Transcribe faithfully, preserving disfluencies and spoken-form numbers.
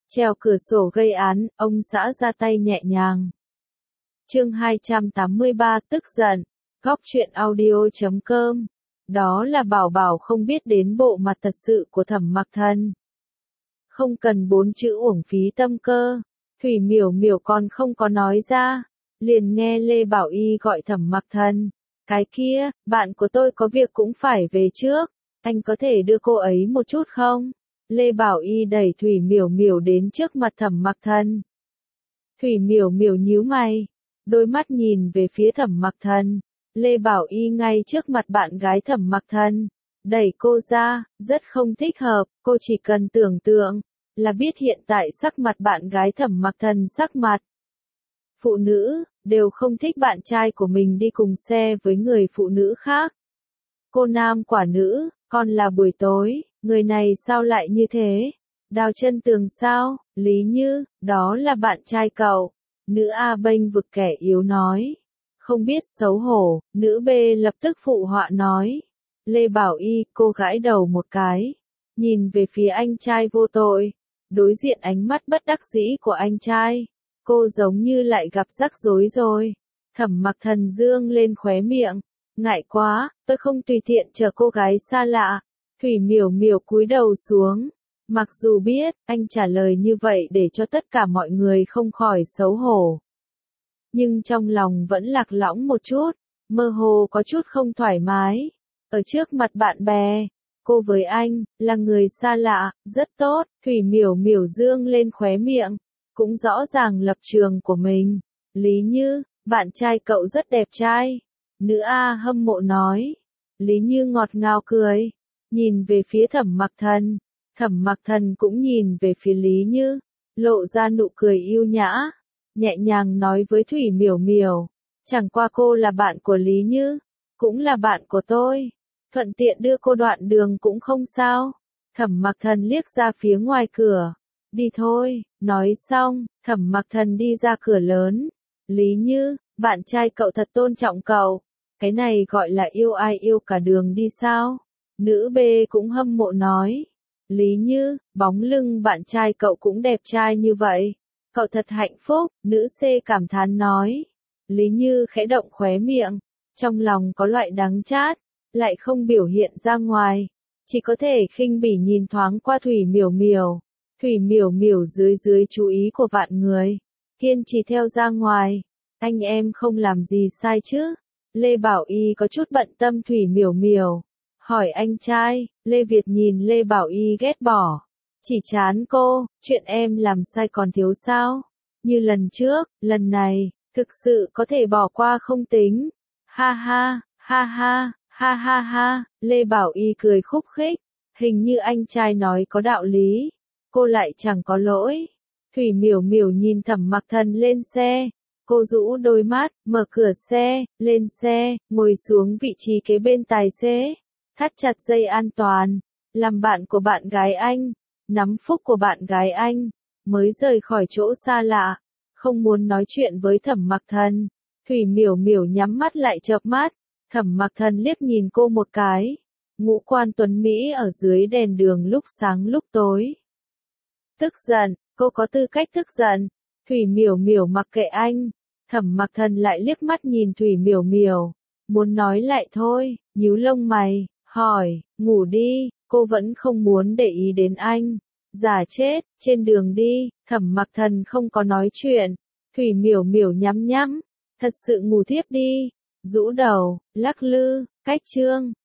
Trèo cửa sổ gây án, ông xã ra tay nhẹ nhàng. Chương hai trăm tám mươi ba tức giận. Góc truyện audio chấm com. Đó là Bảo Bảo không biết đến bộ mặt thật sự của Thẩm Mặc Thần. Không cần bốn chữ uổng phí tâm cơ. Thủy Miểu Miểu còn không có nói ra, liền nghe Lê Bảo Y gọi Thẩm Mặc Thần. Cái kia, bạn của tôi có việc cũng phải về trước, anh có thể đưa cô ấy một chút không? Lê Bảo Y đẩy Thủy Miểu Miểu đến trước mặt Thẩm Mặc Thần. Thủy Miểu Miểu nhíu mày, đôi mắt nhìn về phía Thẩm Mặc Thần. Lê Bảo Y ngay trước mặt bạn gái Thẩm Mặc Thần, đẩy cô ra, rất không thích hợp, cô chỉ cần tưởng tượng, là biết hiện tại sắc mặt bạn gái Thẩm Mặc Thần sắc mặt. Phụ nữ, đều không thích bạn trai của mình đi cùng xe với người phụ nữ khác. Cô nam quả nữ, còn là buổi tối, người này sao lại như thế? Đào chân tường sao? Lý Như, đó là bạn trai cậu. Nữ A bênh vực kẻ yếu nói. Không biết xấu hổ, nữ B lập tức phụ họa nói. Lê Bảo Y, cô gãi đầu một cái, nhìn về phía anh trai vô tội, đối diện ánh mắt bất đắc dĩ của anh trai. Cô giống như lại gặp rắc rối rồi. Thẩm Mặc Thần dương lên khóe miệng. Ngại quá, tôi không tùy tiện chờ cô gái xa lạ. Thủy Miểu Miểu cúi đầu xuống. Mặc dù biết, anh trả lời như vậy để cho tất cả mọi người không khỏi xấu hổ. Nhưng trong lòng vẫn lạc lõng một chút, mơ hồ có chút không thoải mái. Ở trước mặt bạn bè, cô với anh, là người xa lạ, rất tốt. Thủy Miểu Miểu dương lên khóe miệng, cũng rõ ràng lập trường của mình. Lý Như, bạn trai cậu rất đẹp trai. Nữ A hâm mộ nói. Lý Như ngọt ngào cười, nhìn về phía Thẩm Mặc Thần. Thẩm Mặc Thần cũng nhìn về phía Lý Như, lộ ra nụ cười yêu nhã, nhẹ nhàng nói với Thủy Miểu Miểu, chẳng qua cô là bạn của Lý Như, cũng là bạn của tôi, thuận tiện đưa cô đoạn đường cũng không sao. Thẩm Mặc Thần liếc ra phía ngoài cửa, đi thôi. Nói xong, Thẩm Mặc Thần đi ra cửa lớn. Lý Như, bạn trai cậu thật tôn trọng cậu, cái này gọi là yêu ai yêu cả đường đi sao? Nữ B cũng hâm mộ nói. Lý Như, bóng lưng bạn trai cậu cũng đẹp trai như vậy, cậu thật hạnh phúc. Nữ C cảm thán nói. Lý Như khẽ động khóe miệng, trong lòng có loại đắng chát, lại không biểu hiện ra ngoài, chỉ có thể khinh bỉ nhìn thoáng qua Thủy Miểu Miểu. Thủy Miểu Miểu dưới dưới chú ý của vạn người, kiên trì theo ra ngoài. Anh em không làm gì sai chứ? Lê Bảo Y có chút bận tâm Thủy Miểu Miểu, hỏi anh trai. Lê Việt nhìn Lê Bảo Y ghét bỏ, chỉ trán cô, chuyện em làm sai còn thiếu sao? Như lần trước, lần này, thực sự có thể bỏ qua không tính. Ha ha, ha ha, ha ha ha, Lê Bảo Y cười khúc khích, hình như anh trai nói có đạo lý, cô lại chẳng có lỗi. Thủy Miểu Miểu nhìn Thẩm Mặc Thần lên xe, cô rũ đôi mắt, mở cửa xe, lên xe, ngồi xuống vị trí kế bên tài xế, thắt chặt dây an toàn, làm bạn của bạn gái anh, nắm phúc của bạn gái anh, mới rời khỏi chỗ xa lạ, không muốn nói chuyện với Thẩm Mặc Thần. Thủy Miểu Miểu nhắm mắt lại chợp mắt, Thẩm Mặc Thần liếc nhìn cô một cái, ngũ quan tuấn Mỹ ở dưới đèn đường lúc sáng lúc tối. Tức giận, cô có tư cách tức giận. Thủy Miểu Miểu mặc kệ anh. Thẩm Mặc Thần lại liếc mắt nhìn Thủy Miểu Miểu, muốn nói lại thôi, nhíu lông mày, hỏi, ngủ đi. Cô vẫn không muốn để ý đến anh. Giả chết, trên đường đi, Thẩm Mặc Thần không có nói chuyện. Thủy Miểu Miểu nhắm nhắm, thật sự ngủ thiếp đi, rũ đầu, lắc lư, cách chương.